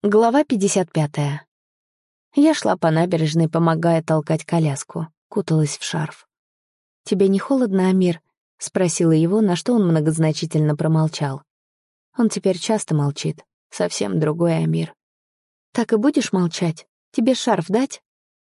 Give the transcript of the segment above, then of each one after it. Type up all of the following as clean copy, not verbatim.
Глава 55. Я шла по набережной, помогая толкать коляску, куталась в шарф. «Тебе не холодно, Амир?» — спросила его, на что он многозначительно промолчал. Он теперь часто молчит. Совсем другой Амир. «Так и будешь молчать? Тебе шарф дать?»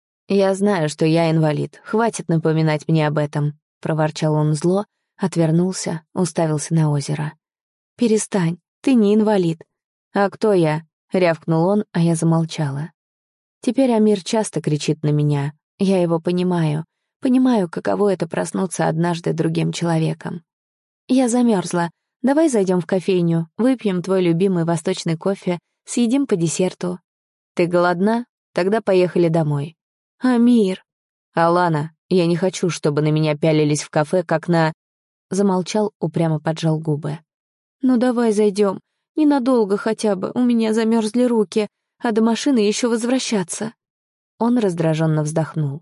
«Я знаю, что я инвалид. Хватит напоминать мне об этом», — проворчал он зло, отвернулся, уставился на озеро. «Перестань, ты не инвалид». «А кто я?» — рявкнул он, а я замолчала. Теперь Амир часто кричит на меня. Я его понимаю. Понимаю, каково это проснуться однажды другим человеком. «Я замерзла. Давай зайдем в кофейню, выпьем твой любимый восточный кофе, съедим по десерту». «Ты голодна? Тогда поехали домой». «Амир». «Алана, я не хочу, чтобы на меня пялились в кафе, как на...» Замолчал, упрямо поджал губы. «Ну давай зайдем. Ненадолго хотя бы, у меня замерзли руки, а до машины еще возвращаться». Он раздраженно вздохнул.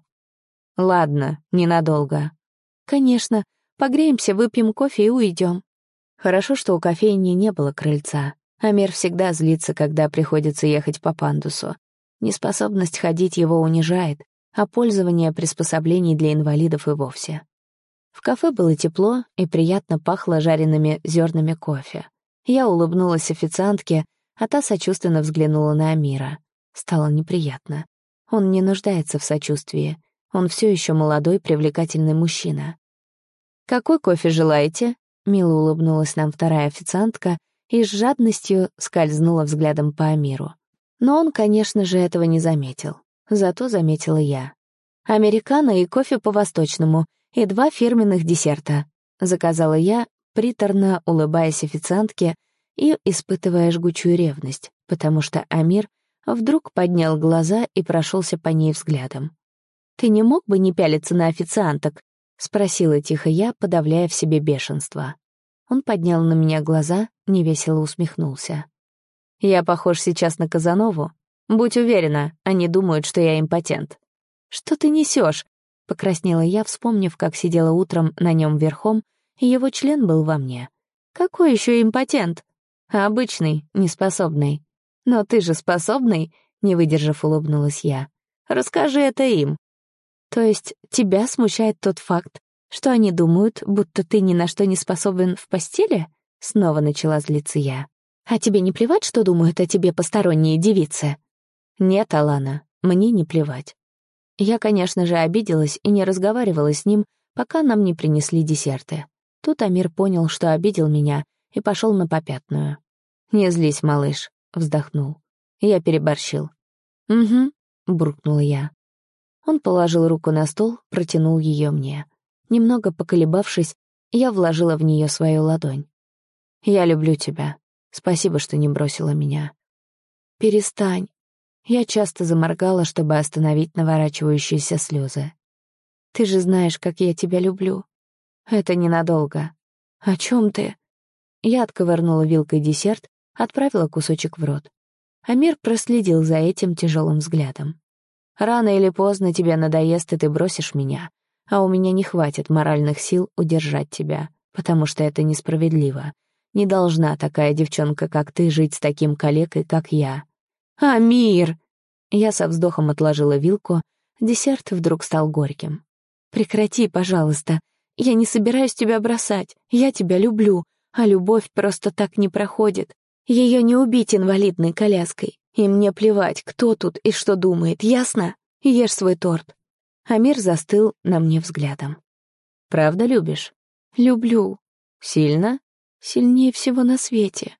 «Ладно, ненадолго». «Конечно. Погреемся, выпьем кофе и уйдем». Хорошо, что у кофейни не было крыльца. Амир всегда злится, когда приходится ехать по пандусу. Неспособность ходить его унижает, а пользование приспособлений для инвалидов и вовсе. В кафе было тепло и приятно пахло жареными зернами кофе. Я улыбнулась официантке, а та сочувственно взглянула на Амира. Стало неприятно. Он не нуждается в сочувствии. Он все еще молодой, привлекательный мужчина. «Какой кофе желаете?» — мило улыбнулась нам вторая официантка и с жадностью скользнула взглядом по Амиру. Но он, конечно же, этого не заметил. Зато заметила я. «Американо и кофе по-восточному, и 2 фирменных десерта», — заказала я, приторно улыбаясь официантке и испытывая жгучую ревность, потому что Амир вдруг поднял глаза и прошелся по ней взглядом. «Ты не мог бы не пялиться на официанток?» — спросила тихо я, подавляя в себе бешенство. Он поднял на меня глаза, невесело усмехнулся. «Я похож сейчас на Казанову? Будь уверена, они думают, что я импотент». «Что ты несешь?» — покраснела я, вспомнив, как сидела утром на нем верхом, и его член был во мне. «Какой еще импотент?» «Обычный, неспособный». «Но ты же способный?» — не выдержав, улыбнулась я. «Расскажи это им». «То есть тебя смущает тот факт, что они думают, будто ты ни на что не способен в постели?» Снова начала злиться я. «А тебе не плевать, что думают о тебе посторонние девицы?» «Нет, Алана, мне не плевать». Я, конечно же, обиделась и не разговаривала с ним, пока нам не принесли десерты. Тут Амир понял, что обидел меня, и пошел на попятную. «Не злись, малыш», — вздохнул. Я переборщил. «Угу», — буркнула я. Он положил руку на стол, протянул ее мне. Немного поколебавшись, я вложила в нее свою ладонь. «Я люблю тебя. Спасибо, что не бросила меня». «Перестань». Я часто заморгала, чтобы остановить наворачивающиеся слезы. «Ты же знаешь, как я тебя люблю». «Это ненадолго». «О чем ты?» Я отковырнула вилкой десерт, отправила кусочек в рот. Амир проследил за этим тяжелым взглядом. «Рано или поздно тебе надоест, и ты бросишь меня, а у меня не хватит моральных сил удержать тебя, потому что это несправедливо. Не должна такая девчонка, как ты, жить с таким калекой, как я». «Амир!» Я со вздохом отложила вилку, десерт вдруг стал горьким. «Прекрати, пожалуйста. Я не собираюсь тебя бросать. Я тебя люблю, а любовь просто так не проходит. Ее не убить инвалидной коляской. И мне плевать, кто тут и что думает, ясно? Ешь свой торт». Амир застыл на мне взглядом. «Правда любишь?» «Люблю». «Сильно?» «Сильнее всего на свете».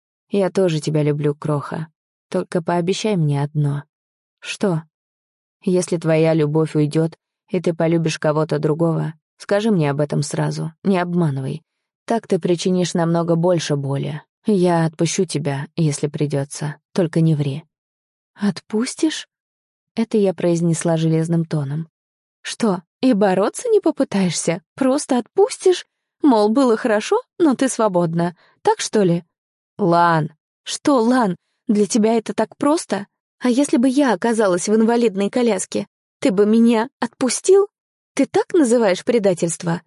«Я тоже тебя люблю, кроха. Только пообещай мне одно». «Что?» «Если твоя любовь уйдет, и ты полюбишь кого-то другого, скажи мне об этом сразу, не обманывай. Так ты причинишь намного больше боли. Я отпущу тебя, если придется, только не ври». «Отпустишь?» Это я произнесла железным тоном. «Что, и бороться не попытаешься? Просто отпустишь? Мол, было хорошо, но ты свободна. Так что ли?» «Лан!» «Что, Лан, для тебя это так просто? А если бы я оказалась в инвалидной коляске, ты бы меня отпустил? Ты так называешь предательство?»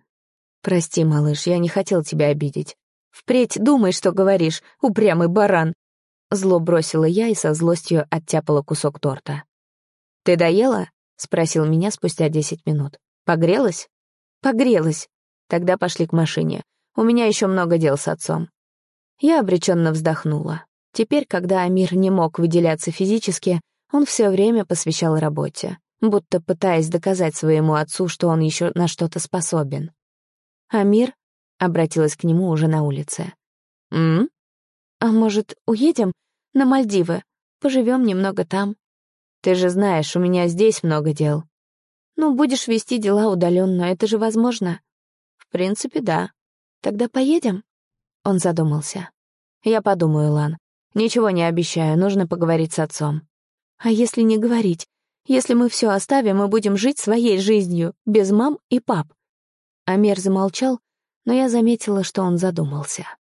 «Прости, малыш, я не хотел тебя обидеть. Впредь думай, что говоришь, упрямый баран». Зло бросила я и со злостью оттяпала кусок торта. «Ты доела?» — спросил меня спустя 10 минут. «Погрелась?» «Погрелась. Тогда пошли к машине. У меня еще много дел с отцом». Я обреченно вздохнула. Теперь, когда Амир не мог выделяться физически, он все время посвящал работе, будто пытаясь доказать своему отцу, что он еще на что-то способен. «Амир?» — обратилась к нему уже на улице. «М? А может, уедем на Мальдивы? Поживем немного там. Ты же знаешь, у меня здесь много дел». «Ну, будешь вести дела удаленно, это же возможно?» «В принципе, да. Тогда поедем?» Он задумался. «Я подумаю, Лан. Ничего не обещаю, нужно поговорить с отцом». «А если не говорить? Если мы все оставим и будем жить своей жизнью, без мам и пап?» Амир замолчал, но я заметила, что он задумался.